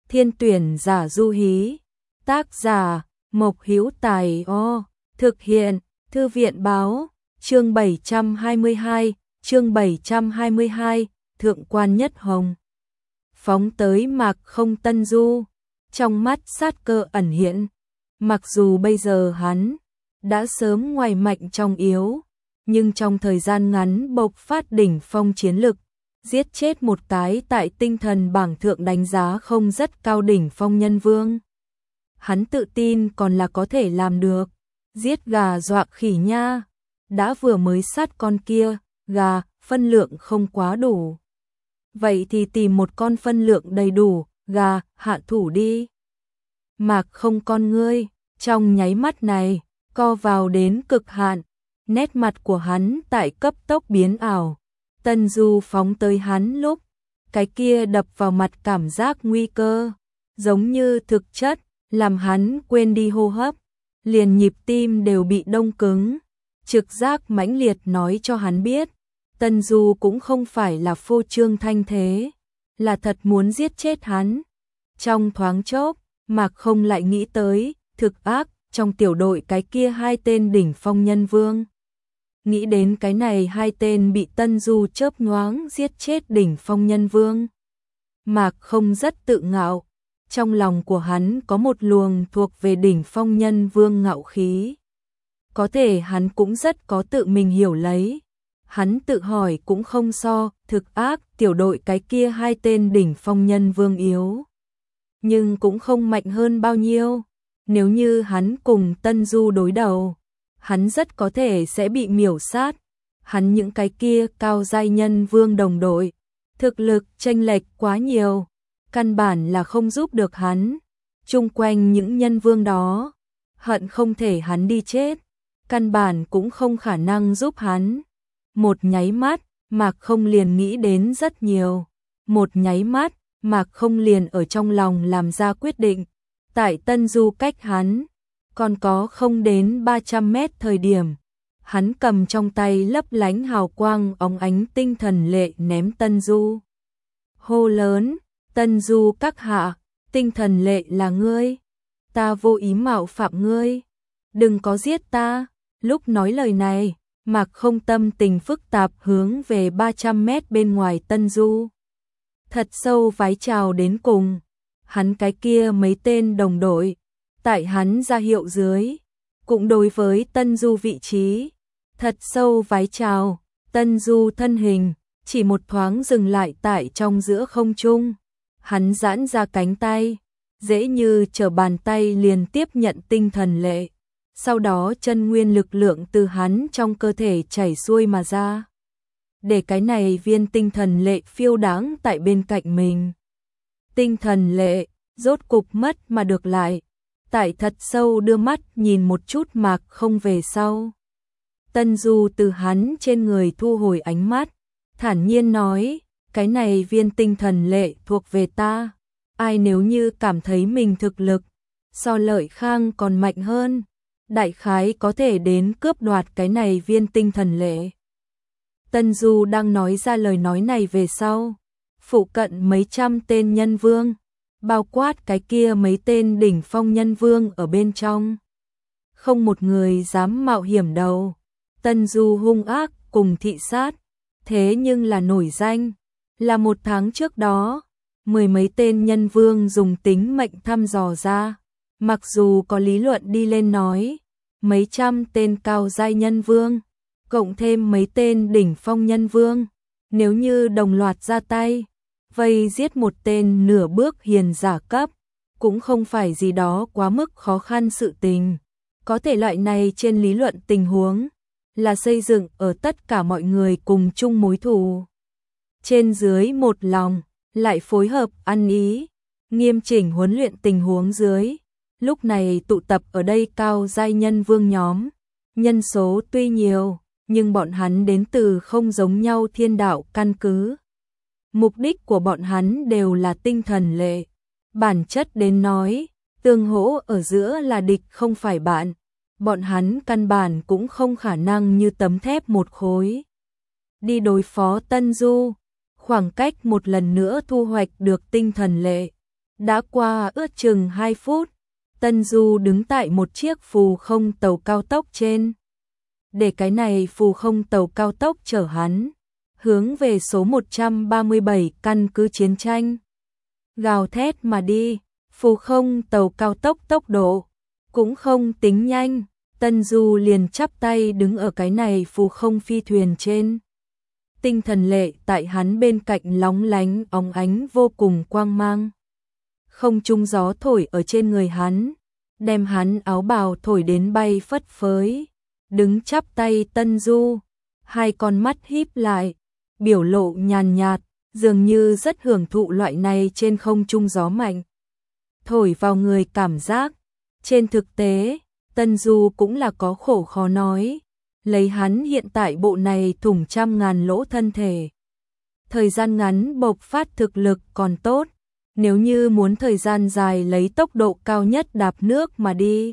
Thiên tuyển giả du hí. Tác giả Mộc Hữu Tài. Thực hiện Thư viện báo. Chương 722, chương 722, Thượng quan Nhất Hồng. Phóng tới Mạc Không Tân Du, trong mắt sát cơ ẩn hiện. Mặc dù bây giờ hắn đã sớm ngoài mạnh trong yếu, nhưng trong thời gian ngắn bộc phát đỉnh phong chiến lực, giết chết một cái tại tinh thần bảng thượng đánh giá không rất cao đỉnh phong nhân vương. Hắn tự tin còn là có thể làm được, giết gà dọa khỉ nha. Đã vừa mới sát con kia, gà, phân lượng không quá đủ. Vậy thì tìm một con phân lượng đầy đủ, gà, hạ thủ đi. Mạc Không con ngươi, trong nháy mắt này, co vào đến cực hạn, nét mặt của hắn tại cấp tốc biến ảo. Tân Du phóng tới hắn lúc, cái kia đập vào mặt cảm giác nguy cơ, giống như thực chất, làm hắn quên đi hô hấp, liền nhịp tim đều bị đông cứng. Trực giác mãnh liệt nói cho hắn biết, Tân Du cũng không phải là phô trương thanh thế, là thật muốn giết chết hắn. Trong thoáng chốc, Mạc Không lại nghĩ tới, thực ác, trong tiểu đội cái kia hai tên đỉnh phong nhân vương. Nghĩ đến cái này hai tên bị Tân Du chớp nhoáng giết chết đỉnh phong nhân vương. Mạc Không rất tự ngạo, trong lòng của hắn có một luồng thuộc về đỉnh phong nhân vương ngạo khí. Có thể hắn cũng rất có tự mình hiểu lấy. Hắn tự hỏi cũng không so, thực ác, tiểu đội cái kia hai tên đỉnh phong nhân vương yếu. Nhưng cũng không mạnh hơn bao nhiêu. Nếu như hắn cùng Tân Du đối đầu, hắn rất có thể sẽ bị miểu sát. Hắn những cái kia cao giai nhân vương đồng đội, thực lực chênh lệch quá nhiều, căn bản là không giúp được hắn. Chung quanh những nhân vương đó, hận không thể hắn đi chết, căn bản cũng không khả năng giúp hắn. Một nháy mắt, Mạc Không liền nghĩ đến rất nhiều. Một nháy mắt, Mạc Không liền ở trong lòng làm ra quyết định. Tại Tân Du cách hắn còn có không đến 300 mét thời điểm, hắn cầm trong tay lấp lánh hào quang óng ánh tinh thần lệ ném Tân Du. Hô lớn, Tân Du các hạ, tinh thần lệ là ngươi, ta vô ý mạo phạm ngươi, đừng có giết ta. Lúc nói lời này, Mạc Không tâm tình phức tạp hướng về 300 mét bên ngoài Tân Du. Thật sâu vái chào đến cùng, hắn cái kia mấy tên đồng đội, tại hắn ra hiệu dưới, cũng đối với Tân Du vị trí, thật sâu vái chào. Tân Du thân hình, chỉ một thoáng dừng lại tại trong giữa không trung, hắn giãn ra cánh tay, dễ như trở bàn tay liền tiếp nhận tinh thần lệ. Sau đó chân nguyên lực lượng từ hắn trong cơ thể chảy xuôi mà ra, để cái này viên tinh thần lệ phiêu đáng tại bên cạnh mình. Tinh thần lệ rốt cục mất mà được lại, tại thật sâu đưa mắt nhìn một chút Mạc Không về sau. Tân Du từ hắn trên người thu hồi ánh mắt, thản nhiên nói, cái này viên tinh thần lệ thuộc về ta, ai nếu như cảm thấy mình thực lực so Lợi Khang còn mạnh hơn, đại khái có thể đến cướp đoạt cái này viên tinh thần lệ. Tân Du đang nói ra lời nói này về sau, phụ cận mấy trăm tên nhân vương, bao quát cái kia mấy tên đỉnh phong nhân vương ở bên trong, không một người dám mạo hiểm đầu. Tân Du hung ác cùng thị sát, thế nhưng là nổi danh, là một tháng trước đó, mười mấy tên nhân vương dùng tính mệnh thăm dò ra. Mặc dù có lý luận đi lên nói, mấy trăm tên cao giai nhân vương, cộng thêm mấy tên đỉnh phong nhân vương, nếu như đồng loạt ra tay, vây giết một tên nửa bước hiền giả cấp, cũng không phải gì đó quá mức khó khăn sự tình. Có thể loại này trên lý luận tình huống, là xây dựng ở tất cả mọi người cùng chung mối thù. Trên dưới một lòng, lại phối hợp ăn ý, nghiêm chỉnh huấn luyện tình huống dưới. Lúc này tụ tập ở đây cao giai nhân vương nhóm, nhân số tuy nhiều, nhưng bọn hắn đến từ không giống nhau thiên đạo căn cứ. Mục đích của bọn hắn đều là tinh thần lệ. Bản chất đến nói, tương hỗ ở giữa là địch không phải bạn. Bọn hắn căn bản cũng không khả năng như tấm thép một khối. Đi đối phó Tân Du, khoảng cách một lần nữa thu hoạch được tinh thần lệ. Đã qua ước chừng 2 phút, Tân Du đứng tại một chiếc phù không tàu cao tốc trên. Để cái này phù không tàu cao tốc chở hắn, hướng về số 137 căn cứ chiến tranh. Gào thét mà đi, phù không tàu cao tốc tốc độ cũng không tính nhanh, Tân Du liền chắp tay đứng ở cái này phù không phi thuyền trên. Tinh thần lệ tại hắn bên cạnh lóng lánh óng ánh vô cùng quang mang. Không trung gió thổi ở trên người hắn, đem hắn áo bào thổi đến bay phất phới. Đứng chắp tay Tân Du, hai con mắt híp lại, biểu lộ nhàn nhạt, dường như rất hưởng thụ loại này trên không trung gió mạnh thổi vào người cảm giác. Trên thực tế, Tân Du cũng là có khổ khó nói, lấy hắn hiện tại bộ này thủng trăm ngàn lỗ thân thể. Thời gian ngắn bộc phát thực lực còn tốt, nếu như muốn thời gian dài lấy tốc độ cao nhất đạp nước mà đi,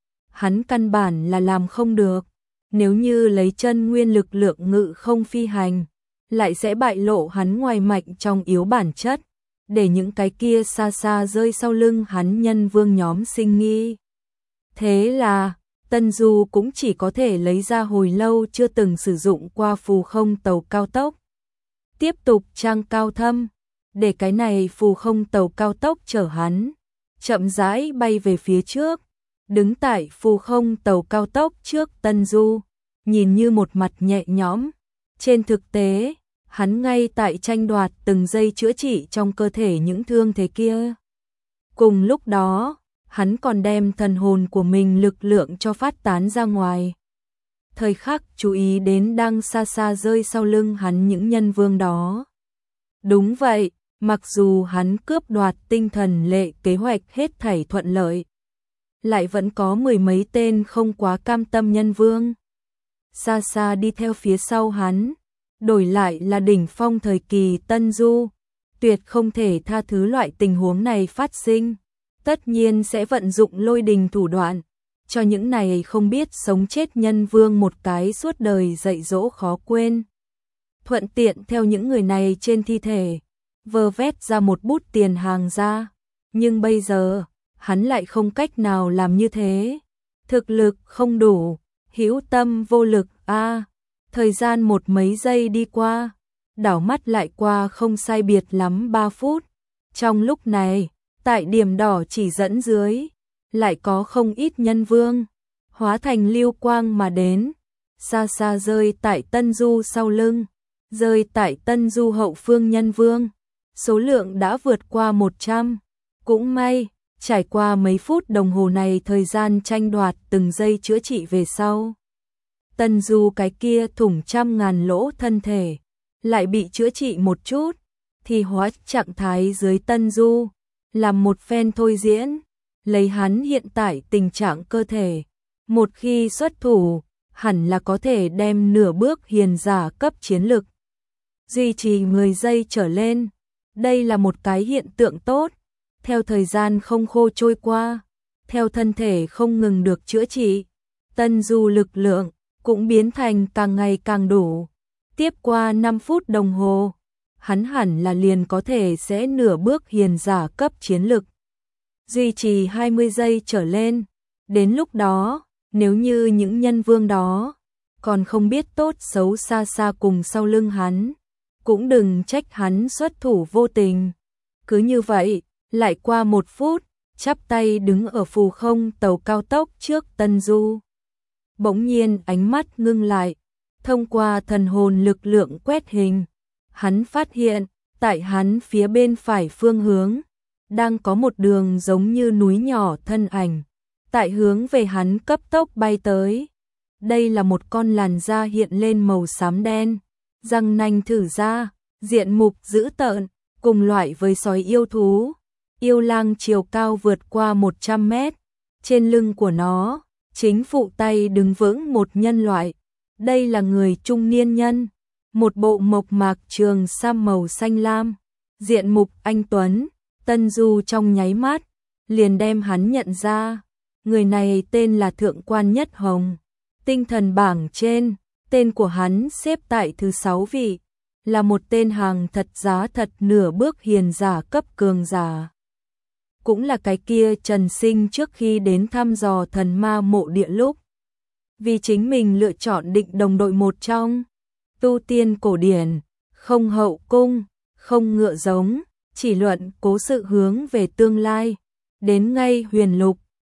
hắn căn bản là làm không được. Nếu như lấy chân nguyên lực lượng ngự không phi hành, lại sẽ bại lộ hắn ngoài mạnh trong yếu bản chất, để những cái kia xa xa rơi sau lưng hắn nhân vương nhóm sinh nghi. Thế là, Tân Du cũng chỉ có thể lấy ra hồi lâu chưa từng sử dụng qua phù không tàu cao tốc. Tiếp tục trang cao thâm, để cái này phù không tàu cao tốc chở hắn, chậm rãi bay về phía trước. Đứng tại phù không tàu cao tốc trước Tân Du, nhìn như một mặt nhẹ nhõm. Trên thực tế, hắn ngay tại tranh đoạt từng giây chữa trị trong cơ thể những thương thế kia. Cùng lúc đó, hắn còn đem thần hồn của mình lực lượng cho phát tán ra ngoài. Thời khắc chú ý đến đang xa xa rơi sau lưng hắn những nhân vương đó. Đúng vậy, mặc dù hắn cướp đoạt tinh thần lệ kế hoạch hết thảy thuận lợi, lại vẫn có mười mấy tên không quá cam tâm nhân vương xa xa đi theo phía sau hắn. Đổi lại là đỉnh phong thời kỳ Tân Du, tuyệt không thể tha thứ loại tình huống này phát sinh, tất nhiên sẽ vận dụng lôi đình thủ đoạn, cho những này không biết sống chết nhân vương một cái suốt đời dạy dỗ khó quên. Thuận tiện theo những người này trên thi thể, vơ vét ra một bút tiền hàng ra, nhưng bây giờ, hắn lại không cách nào làm như thế. Thực lực không đủ, hữu tâm vô lực a. Thời gian một mấy giây đi qua, đảo mắt lại qua không sai biệt lắm 3 phút. Trong lúc này, tại điểm đỏ chỉ dẫn dưới, lại có không ít nhân vương hóa thành lưu quang mà đến, xa xa rơi tại Tân Du sau lưng, rơi tại Tân Du hậu phương nhân vương, số lượng đã vượt qua 100. Cũng may, trải qua mấy phút đồng hồ này thời gian tranh đoạt từng giây chữa trị về sau, Tân Du cái kia thủng trăm ngàn lỗ thân thể lại bị chữa trị một chút, thì hóa trạng thái dưới Tân Du làm một phen thôi diễn, lấy hắn hiện tại tình trạng cơ thể, một khi xuất thủ, hẳn là có thể đem nửa bước hiền giả cấp chiến lực duy trì 10 giây trở lên. Đây là một cái hiện tượng tốt. Theo thời gian không khô trôi qua, theo thân thể không ngừng được chữa trị, Tân Du lực lượng cũng biến thành càng ngày càng đủ. Tiếp qua 5 phút đồng hồ, hắn hẳn là liền có thể sẽ nửa bước hiền giả cấp chiến lực duy trì 20 giây trở lên. Đến lúc đó, nếu như những nhân vương đó còn không biết tốt xấu xa xa cùng sau lưng hắn, cũng đừng trách hắn xuất thủ vô tình. Cứ như vậy, lại qua 1 phút, chắp tay đứng ở phù không tàu cao tốc trước Tân Du. Bỗng nhiên ánh mắt ngưng lại, thông qua thần hồn lực lượng quét hình, hắn phát hiện, tại hắn phía bên phải phương hướng, đang có một đường giống như núi nhỏ thân ảnh, tại hướng về hắn cấp tốc bay tới. Đây là một con làn da hiện lên màu xám đen, răng nanh thử ra, diện mục dữ tợn, cùng loại với sói yêu thú. Yêu lang chiều cao vượt qua 100 mét, trên lưng của nó, chính phụ tay đứng vững một nhân loại. Đây là người trung niên nhân, một bộ mộc mạc trường sam màu xanh lam, diện mục anh tuấn. Tân Du trong nháy mắt liền đem hắn nhận ra, người này tên là Thượng quan Nhất Hồng. Tinh thần bảng trên, tên của hắn xếp tại thứ 6 vị, là một tên hàng thật giá thật nửa bước hiền giả cấp cường giả. cũng là cái kia Trần Sinh trước khi đến thăm dò thần ma mộ địa lúc. Vì chính mình lựa chọn định đồng đội một trong tu tiên cổ điển, không hậu cung, không ngựa giống, chỉ luận cố sự hướng về tương lai. Đến ngay huyền lục,